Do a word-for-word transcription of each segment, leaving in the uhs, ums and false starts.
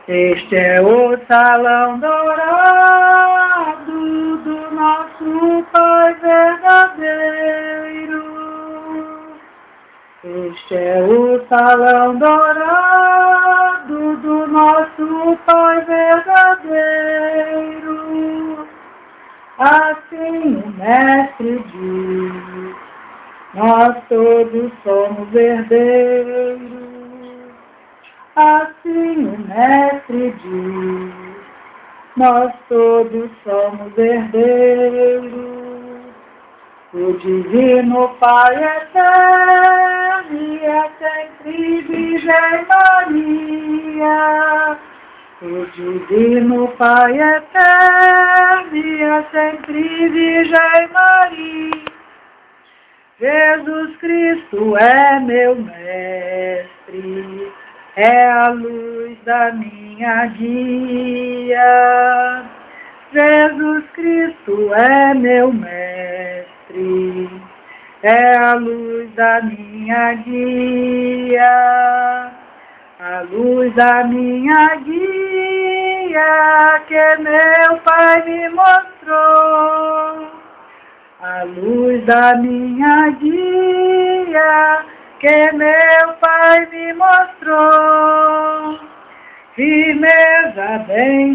Este é o salão dourado do nosso Pai verdadeiro. Este é o salão dourado do nosso Pai verdadeiro. Assim o Mestre diz, nós todos somos herdeiros. Assim o Mestre diz, nós todos somos herdeiros. O Divino Pai eterno e é sempre Virgem Maria. O Divino Pai eterno e é sempre Virgem Maria. Jesus Cristo é meu Mestre, é a luz da minha guia. Jesus Cristo é meu Mestre, é a luz da minha guia. A luz da minha guia que meu Pai me mostrou. A luz da minha guia que meu Pai me mostrou. Firmeza, bem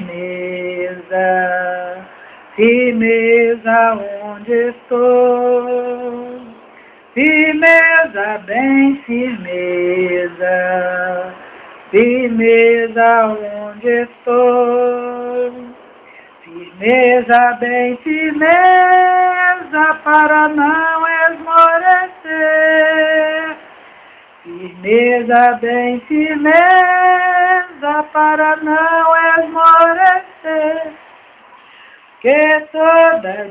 firmeza, firmeza onde estou. Firmeza, bem firmeza, firmeza onde estou. Firmeza, bem firmeza para não esmorecer. Firmeza, bem firmeza para não esmorecer. Que toda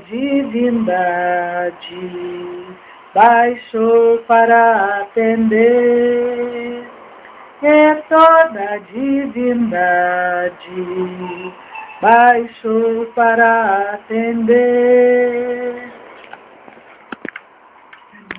divindade baixou para atender. Que toda divindade baixou para atender.